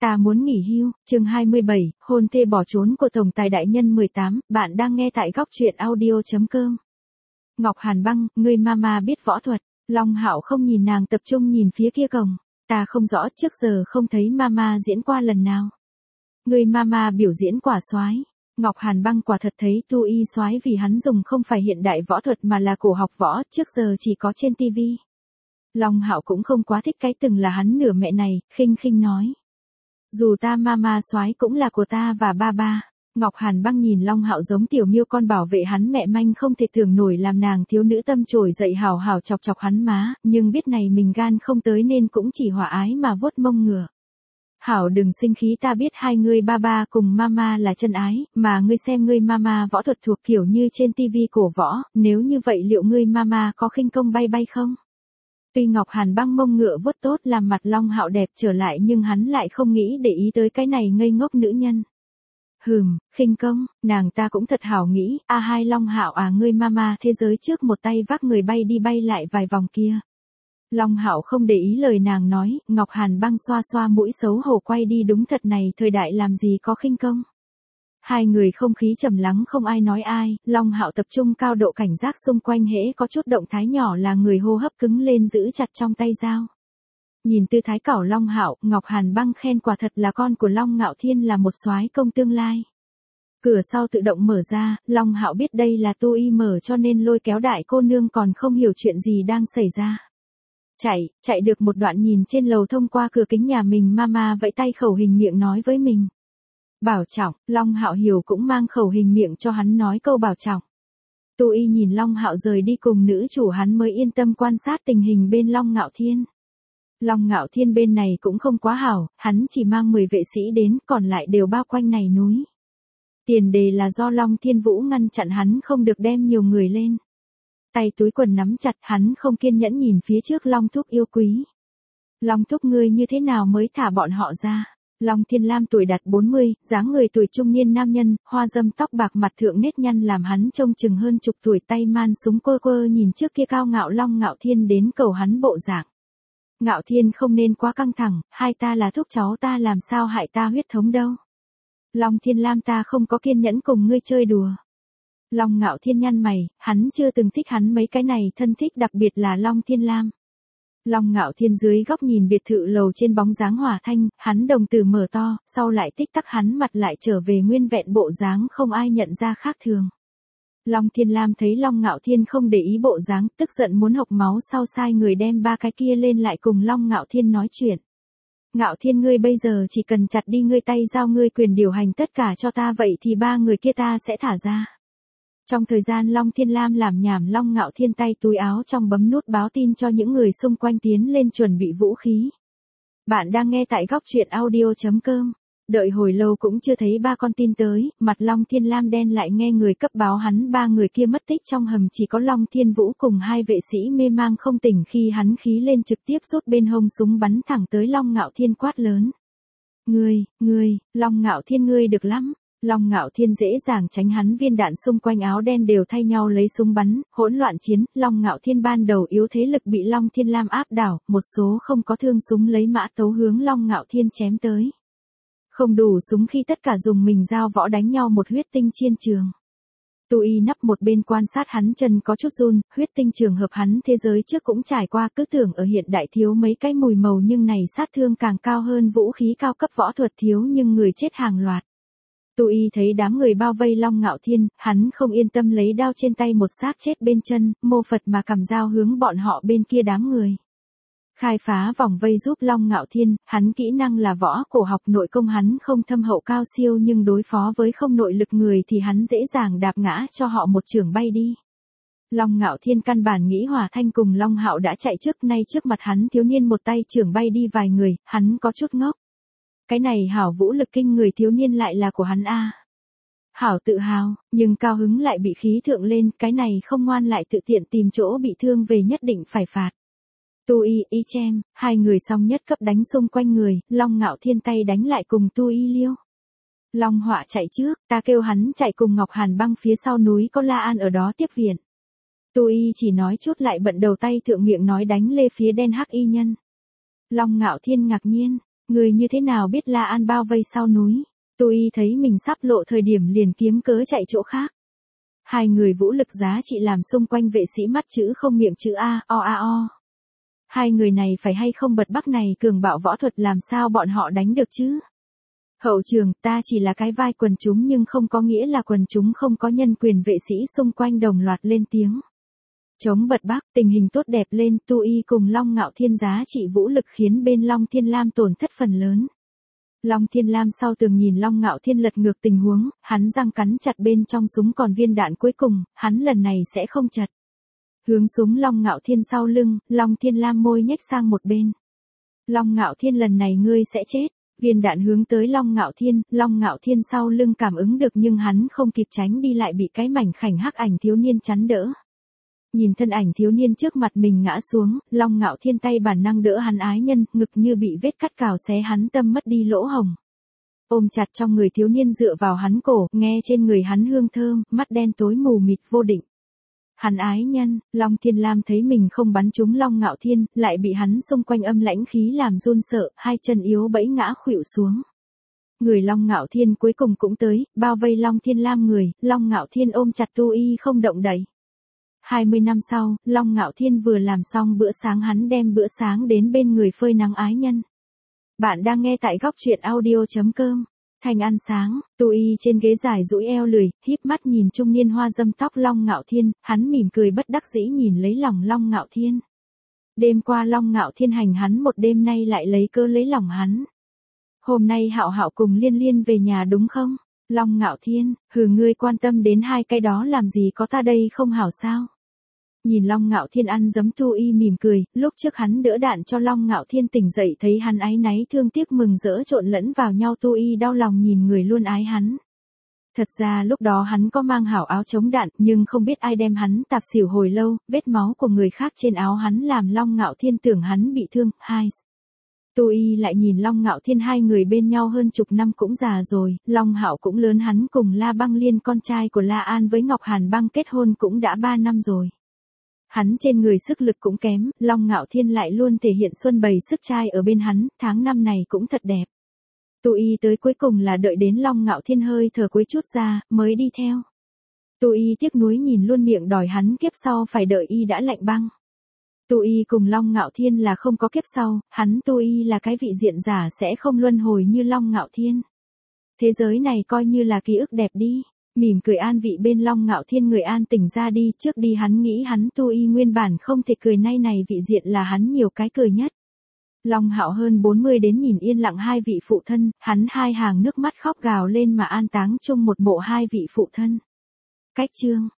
Ta muốn nghỉ hưu, chương 27, hôn thê bỏ trốn của Tổng tài đại nhân 18, bạn đang nghe tại góc truyện audio.com. Ngọc Hàn Băng, ngươi mama biết võ thuật. Long Hạo không nhìn nàng, tập trung nhìn phía kia cổng. Ta không rõ, trước giờ không thấy mama diễn qua lần nào. Ngươi mama biểu diễn quả soái. Ngọc Hàn Băng quả thật thấy tu y soái vì hắn dùng không phải hiện đại võ thuật mà là cổ học võ, trước giờ chỉ có trên tivi. Long Hạo cũng không quá thích cái từng là hắn nửa mẹ này, khinh khinh nói. Dù ta mama soái cũng là của ta và ba ba. Ngọc Hàn Băng nhìn Long Hạo giống tiểu miêu con bảo vệ hắn mẹ manh không thể tưởng nổi, làm nàng thiếu nữ tâm trồi dậy hào hào chọc chọc hắn má, nhưng biết này mình gan không tới nên cũng chỉ hòa ái mà vuốt mông ngựa. Hảo đừng sinh khí, ta biết hai ngươi ba ba cùng mama là chân ái, mà ngươi xem ngươi mama võ thuật thuộc kiểu như trên tivi cổ võ, nếu như vậy liệu ngươi mama có khinh công bay bay không? Tuy Ngọc Hàn Băng mông ngựa vuốt tốt làm mặt Long Hạo đẹp trở lại, nhưng hắn lại không nghĩ để ý tới cái này ngây ngốc nữ nhân. Khinh công, nàng ta cũng thật hảo nghĩ, hai Long Hạo à, ngươi mama thế giới trước một tay vác người bay đi bay lại vài vòng kia. Long Hạo không để ý lời nàng nói, Ngọc Hàn Băng xoa xoa mũi xấu hổ quay đi, đúng thật này thời đại làm gì có khinh công. Hai người không khí trầm lắng không ai nói ai, Long Hạo tập trung cao độ cảnh giác xung quanh, hễ có chút động thái nhỏ là người hô hấp cứng lên giữ chặt trong tay dao. Nhìn tư thái cảo Long Hạo, Ngọc Hàn Băng khen quả thật là con của Long Ngạo Thiên là một soái công tương lai. Cửa sau tự động mở ra, Long Hạo biết đây là tu y mở cho nên lôi kéo đại cô nương còn không hiểu chuyện gì đang xảy ra. Chạy được một đoạn nhìn trên lầu thông qua cửa kính nhà mình mama vẫy tay khẩu hình miệng nói với mình. Bảo trọng, Long Hạo hiểu cũng mang khẩu hình miệng cho hắn nói câu bảo trọng. Tu y nhìn Long Hạo rời đi cùng nữ chủ hắn mới yên tâm quan sát tình hình bên Long Ngạo Thiên. Long Ngạo Thiên bên này cũng không quá hảo, hắn chỉ mang 10 vệ sĩ đến, còn lại đều bao quanh này núi. Tiền đề là do Long Thiên Vũ ngăn chặn hắn không được đem nhiều người lên. Tay túi quần nắm chặt, hắn không kiên nhẫn nhìn phía trước Long Thúc yêu quý. Long Thúc ngươi như thế nào mới thả bọn họ ra? Long Thiên Lam tuổi đạt 40, dáng người tuổi trung niên nam nhân, hoa râm tóc bạc, mặt thượng nếp nhăn làm hắn trông chừng hơn chục tuổi, tay man súng quơ quơ nhìn trước kia cao ngạo Long Ngạo Thiên đến cầu hắn bộ dạng. Ngạo Thiên không nên quá căng thẳng, hai ta là thúc cháu, ta làm sao hại ta huyết thống đâu. Long Thiên Lam ta không có kiên nhẫn cùng ngươi chơi đùa. Long Ngạo Thiên nhăn mày, hắn chưa từng thích hắn mấy cái này thân thích, đặc biệt là Long Thiên Lam. Long Ngạo Thiên dưới góc nhìn biệt thự lầu trên bóng dáng Hỏa Thanh, hắn đồng tử mở to, sau lại tích tắc hắn mặt lại trở về nguyên vẹn bộ dáng không ai nhận ra khác thường. Long Thiên Lam thấy Long Ngạo Thiên không để ý bộ dáng, tức giận muốn hộc máu, sau sai người đem ba cái kia lên lại cùng Long Ngạo Thiên nói chuyện. Ngạo Thiên ngươi bây giờ chỉ cần chặt đi ngươi tay giao ngươi quyền điều hành tất cả cho ta, vậy thì ba người kia ta sẽ thả ra. Trong thời gian Long Thiên Lam làm nhảm, Long Ngạo Thiên tay túi áo trong bấm nút báo tin cho những người xung quanh tiến lên chuẩn bị vũ khí. Bạn đang nghe tại góc truyện audio.com. Đợi hồi lâu cũng chưa thấy ba con tin tới, mặt Long Thiên Lam đen lại, nghe người cấp báo hắn ba người kia mất tích trong hầm, chỉ có Long Thiên Vũ cùng hai vệ sĩ mê mang không tỉnh, khi hắn khí lên trực tiếp rút bên hông súng bắn thẳng tới Long Ngạo Thiên quát lớn. Ngươi, Long Ngạo Thiên ngươi được lắm. Long Ngạo Thiên dễ dàng tránh hắn viên đạn, xung quanh áo đen đều thay nhau lấy súng bắn, hỗn loạn chiến, Long Ngạo Thiên ban đầu yếu thế lực bị Long Thiên Lam áp đảo, một số không có thương súng lấy mã tấu hướng Long Ngạo Thiên chém tới. Không đủ súng khi tất cả dùng mình dao võ đánh nhau một huyết tinh chiến trường. Tu y nắp một bên quan sát hắn chân có chút run, huyết tinh trường hợp hắn thế giới trước cũng trải qua, cứ tưởng ở hiện đại thiếu mấy cái mùi màu nhưng này sát thương càng cao hơn, vũ khí cao cấp võ thuật thiếu nhưng người chết hàng loạt. Tu y thấy đám người bao vây Long Ngạo Thiên, hắn không yên tâm lấy đao trên tay một xác chết bên chân, mô Phật mà cầm dao hướng bọn họ bên kia đám người. Khai phá vòng vây giúp Long Ngạo Thiên, hắn kỹ năng là võ cổ học, nội công hắn không thâm hậu cao siêu nhưng đối phó với không nội lực người thì hắn dễ dàng đạp ngã cho họ một chưởng bay đi. Long Ngạo Thiên căn bản nghĩ Hỏa Thanh cùng Long Hạo đã chạy trước, nay trước mặt hắn thiếu niên một tay chưởng bay đi vài người, hắn có chút ngốc. Cái này hảo vũ lực kinh người thiếu niên lại là của hắn a. Hảo tự hào, nhưng cao hứng lại bị khí thượng lên, cái này không ngoan lại tự tiện tìm chỗ bị thương về nhất định phải phạt. Tu y, y chem, hai người song nhất cấp đánh xung quanh người, Long Ngạo Thiên tay đánh lại cùng tu y liêu. Long Họa chạy trước, ta kêu hắn chạy cùng Ngọc Hàn Băng phía sau núi có La An ở đó tiếp viện. Tu y chỉ nói chút lại bận đầu tay thượng miệng nói đánh lê phía đen hắc y nhân. Long Ngạo Thiên ngạc nhiên. Người như thế nào biết La An bao vây sau núi? Tu Y thấy mình sắp lộ thời điểm liền kiếm cớ chạy chỗ khác. Hai người vũ lực giá trị làm xung quanh vệ sĩ mắt chữ không miệng chữ A. Hai người này phải hay không bật bắc này cường bạo võ thuật làm sao bọn họ đánh được chứ? Hậu trường, ta chỉ là cái vai quần chúng nhưng không có nghĩa là quần chúng không có nhân quyền, vệ sĩ xung quanh đồng loạt lên tiếng. Chống bật bắc, tình hình tốt đẹp lên, Tu Y cùng Long Ngạo Thiên giá trị vũ lực khiến bên Long Thiên Lam tổn thất phần lớn. Long Thiên Lam sau tường nhìn Long Ngạo Thiên lật ngược tình huống, hắn răng cắn chặt bên trong súng còn viên đạn cuối cùng, hắn lần này sẽ không chật. Hướng súng Long Ngạo Thiên sau lưng, Long Thiên Lam môi nhếch sang một bên. Long Ngạo Thiên lần này ngươi sẽ chết. Viên đạn hướng tới Long Ngạo Thiên sau lưng cảm ứng được nhưng hắn không kịp tránh đi lại bị cái mảnh khảnh hắc ảnh thiếu niên chắn đỡ. Nhìn thân ảnh thiếu niên trước mặt mình ngã xuống, Long Ngạo Thiên tay bản năng đỡ hắn ái nhân, ngực như bị vết cắt cào xé hắn tâm mất đi lỗ hồng. Ôm chặt trong người thiếu niên dựa vào hắn cổ, nghe trên người hắn hương thơm, mắt đen tối mù mịt vô định. Hắn ái nhân, Long Thiên Lam thấy mình không bắn trúng Long Ngạo Thiên, lại bị hắn xung quanh âm lãnh khí làm run sợ, hai chân yếu bẫy ngã khuỵu xuống. Người Long Ngạo Thiên cuối cùng cũng tới, bao vây Long Thiên Lam người, Long Ngạo Thiên ôm chặt Tu Y không động đậy. 20 năm sau, Long Ngạo Thiên vừa làm xong bữa sáng hắn đem bữa sáng đến bên người phơi nắng ái nhân. Bạn đang nghe tại góc truyện audio.com. Thành ăn sáng, Tu Y trên ghế dài duỗi eo lười, híp mắt nhìn trung niên hoa dâm tóc Long Ngạo Thiên, hắn mỉm cười bất đắc dĩ nhìn lấy lòng Long Ngạo Thiên. Đêm qua Long Ngạo Thiên hành hắn một đêm nay lại lấy cớ lấy lòng hắn. Hôm nay Hạo Hạo cùng Liên Liên về nhà đúng không? Long Ngạo Thiên, ngươi quan tâm đến hai cái đó làm gì, có ta đây không hảo sao? Nhìn Long Ngạo Thiên ăn giấm, Tu Y mỉm cười, lúc trước hắn đỡ đạn cho Long Ngạo Thiên tỉnh dậy thấy hắn áy náy thương tiếc mừng rỡ trộn lẫn vào nhau, Tu Y đau lòng nhìn người luôn ái hắn. Thật ra lúc đó hắn có mang hảo áo chống đạn, nhưng không biết ai đem hắn tạp xỉu hồi lâu, vết máu của người khác trên áo hắn làm Long Ngạo Thiên tưởng hắn bị thương. Tu Y lại nhìn Long Ngạo Thiên hai người bên nhau hơn chục năm cũng già rồi, Long Hạo cũng lớn, hắn cùng La Băng Liên con trai của La An với Ngọc Hàn Băng kết hôn cũng đã 3 năm rồi. Hắn trên người sức lực cũng kém, Long Ngạo Thiên lại luôn thể hiện xuân bày sức trai ở bên hắn, tháng năm này cũng thật đẹp. Tu Y tới cuối cùng là đợi đến Long Ngạo Thiên hơi thở cuối chút ra, mới đi theo. Tu Y tiếc nuối nhìn luôn miệng đòi hắn kiếp sau phải đợi y đã lạnh băng. Tu Y cùng Long Ngạo Thiên là không có kiếp sau, hắn Tu Y là cái vị diện giả sẽ không luân hồi như Long Ngạo Thiên. Thế giới này coi như là ký ức đẹp đi. Mỉm cười an vị bên Long Ngạo Thiên, người an tỉnh ra đi, trước đi hắn nghĩ hắn Tu Y nguyên bản không thể cười, nay này vị diện là hắn nhiều cái cười nhất. Long Hạo hơn 40 đến nhìn yên lặng hai vị phụ thân, hắn hai hàng nước mắt khóc gào lên mà an táng chung một bộ hai vị phụ thân. Cách chương